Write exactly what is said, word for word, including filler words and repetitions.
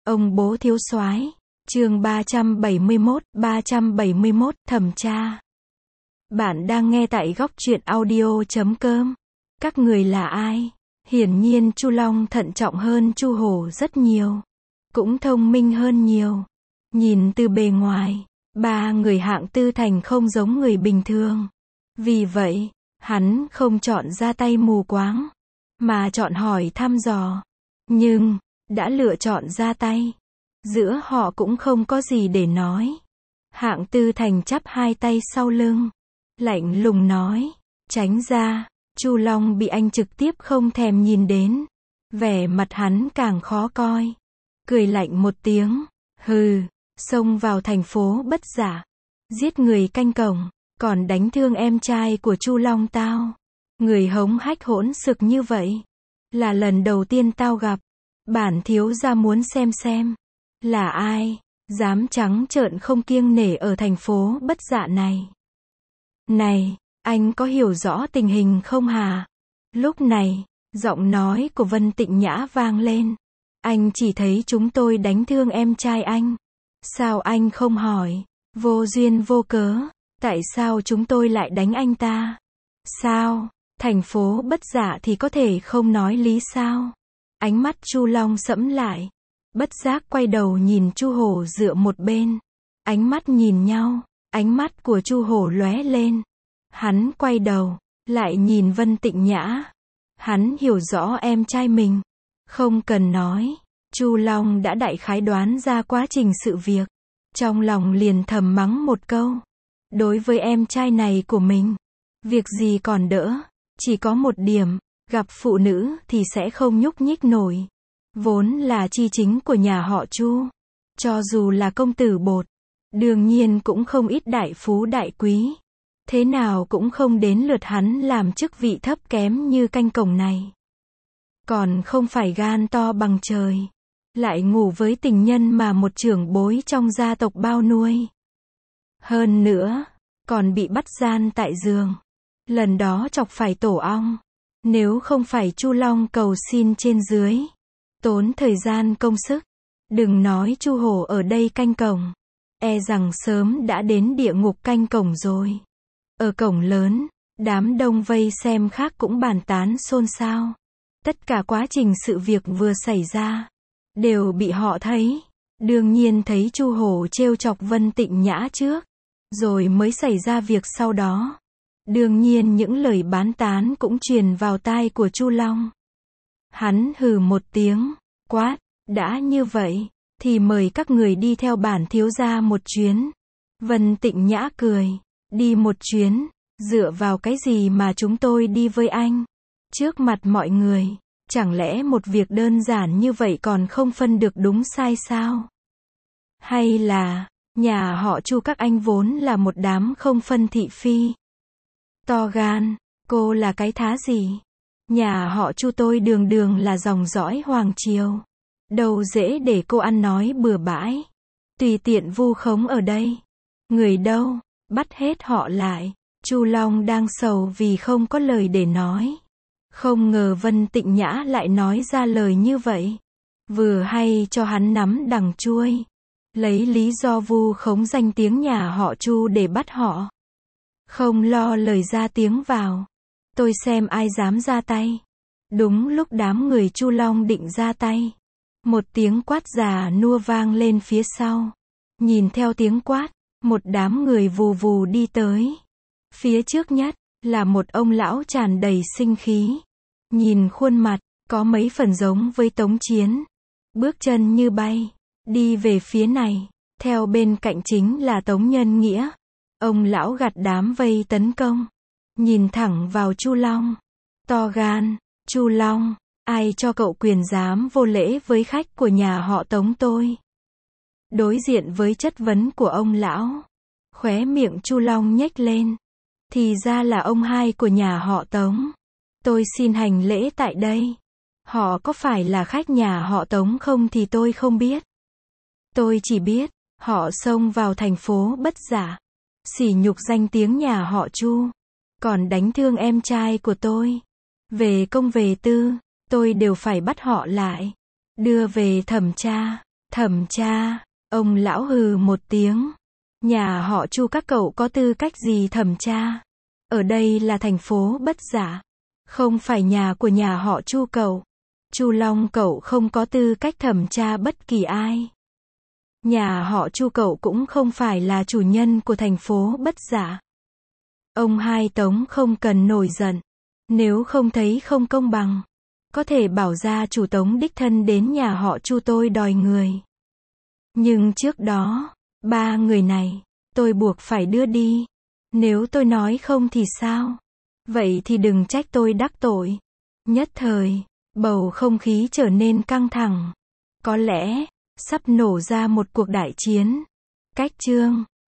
Ông bố thiếu soái. Chương ba trăm bảy mươi mốt, ba trăm bảy mươi mốt, thẩm tra. Bạn đang nghe tại góc truyện audio chấm com. Các người là ai? Hiển nhiên Chu Long thận trọng hơn Chu Hổ rất nhiều, cũng thông minh hơn nhiều. Nhìn từ bề ngoài, ba người hạng Tư Thành không giống người bình thường. Vì vậy, hắn không chọn ra tay mù quáng, mà chọn hỏi thăm dò. Nhưng, đã lựa chọn ra tay, giữa họ cũng không có gì để nói. Hạng Tư Thành chắp hai tay sau lưng, lạnh lùng nói, tránh ra. Chu Long bị anh trực tiếp không thèm nhìn đến, vẻ mặt hắn càng khó coi. Cười lạnh một tiếng, hừ, xông vào thành phố Bất Dạ, giết người canh cổng, còn đánh thương em trai của Chu Long tao. Người hống hách hỗn xực như vậy, là lần đầu tiên tao gặp. Bản thiếu gia muốn xem xem, là ai, dám trắng trợn không kiêng nể ở thành phố Bất Dạ này. Này, anh có hiểu rõ tình hình không hả? Lúc này, giọng nói của Vân Tịnh Nhã vang lên. Anh chỉ thấy chúng tôi đánh thương em trai anh. Sao anh không hỏi? Vô duyên vô cớ, tại sao chúng tôi lại đánh anh ta? Sao, thành phố Bất Dạ thì có thể không nói lý sao? Ánh mắt Chu Long sẫm lại, bất giác quay đầu nhìn Chu Hổ dựa một bên. Ánh mắt nhìn nhau, ánh mắt của Chu Hổ lóe lên. Hắn quay đầu, lại nhìn Vân Tịnh Nhã. Hắn hiểu rõ em trai mình, không cần nói. Chu Long đã đại khái đoán ra quá trình sự việc, trong lòng liền thầm mắng một câu. Đối với em trai này của mình, việc gì còn đỡ, chỉ có một điểm, gặp phụ nữ thì sẽ không nhúc nhích nổi. Vốn là chi chính của nhà họ Chu, cho dù là công tử bột, đương nhiên cũng không ít đại phú đại quý. Thế nào cũng không đến lượt hắn làm chức vị thấp kém như canh cổng này. Còn không phải gan to bằng trời, lại ngủ với tình nhân mà một trưởng bối trong gia tộc bao nuôi. Hơn nữa, còn bị bắt gian tại giường. Lần đó chọc phải tổ ong. Nếu không phải Chu Long cầu xin trên dưới, tốn thời gian công sức, đừng nói Chu Hổ ở đây canh cổng, e rằng sớm đã đến địa ngục canh cổng rồi. Ở cổng lớn, đám đông vây xem khác cũng bàn tán xôn xao. Tất cả quá trình sự việc vừa xảy ra, đều bị họ thấy. Đương nhiên thấy Chu Hổ trêu chọc Vân Tịnh Nhã trước, rồi mới xảy ra việc sau đó. Đương nhiên những lời bán tán cũng truyền vào tai của Chu Long. Hắn hừ một tiếng, quát, đã như vậy, thì mời các người đi theo bản thiếu gia một chuyến. Vân Tịnh Nhã cười, đi một chuyến, dựa vào cái gì mà chúng tôi đi với anh? Trước mặt mọi người, chẳng lẽ một việc đơn giản như vậy còn không phân được đúng sai sao? Hay là, nhà họ Chu các anh vốn là một đám không phân thị phi? To gan, cô là cái thá gì? Nhà họ Chu tôi đường đường là dòng dõi hoàng triều. Đâu dễ để cô ăn nói bừa bãi, tùy tiện vu khống ở đây. Người đâu, bắt hết họ lại. Chu Long đang sầu vì không có lời để nói. Không ngờ Vân Tịnh Nhã lại nói ra lời như vậy. Vừa hay cho hắn nắm đằng chuôi, lấy lý do vu khống danh tiếng nhà họ Chu để bắt họ. Không lo lời ra tiếng vào. Tôi xem ai dám ra tay. Đúng lúc đám người Chu Long định ra tay, một tiếng quát già nua vang lên phía sau. Nhìn theo tiếng quát, một đám người vù vù đi tới. Phía trước nhất, là một ông lão tràn đầy sinh khí. Nhìn khuôn mặt, có mấy phần giống với Tống Chiến. Bước chân như bay, đi về phía này. Theo bên cạnh chính là Tống Nhân Nghĩa. Ông lão gặt đám vây tấn công, nhìn thẳng vào Chu Long. To gan, Chu Long, ai cho cậu quyền dám vô lễ với khách của nhà họ Tống tôi? Đối diện với chất vấn của ông lão, khóe miệng Chu Long nhếch lên. Thì ra là ông hai của nhà họ Tống. Tôi xin hành lễ tại đây. Họ có phải là khách nhà họ Tống không thì tôi không biết. Tôi chỉ biết, họ xông vào thành phố Bất Dạ, sỉ nhục danh tiếng nhà họ Chu, còn đánh thương em trai của tôi. Về công về tư, tôi đều phải bắt họ lại, đưa về thẩm tra. Thẩm tra, ông lão hừ một tiếng. Nhà họ Chu các cậu có tư cách gì thẩm tra? Ở đây là thành phố Bất Giả, không phải nhà của nhà họ Chu cậu. Chu Long cậu không có tư cách thẩm tra bất kỳ ai. Nhà họ Chu cậu cũng không phải là chủ nhân của thành phố Bất Giả. Ông Hai Tống không cần nổi giận. Nếu không thấy không công bằng, có thể bảo gia chủ Tống đích thân đến nhà họ Chu tôi đòi người. Nhưng trước đó, ba người này, tôi buộc phải đưa đi. Nếu tôi nói không thì sao? Vậy thì đừng trách tôi đắc tội. Nhất thời, bầu không khí trở nên căng thẳng. Có lẽ, sắp nổ ra một cuộc đại chiến. Cách chương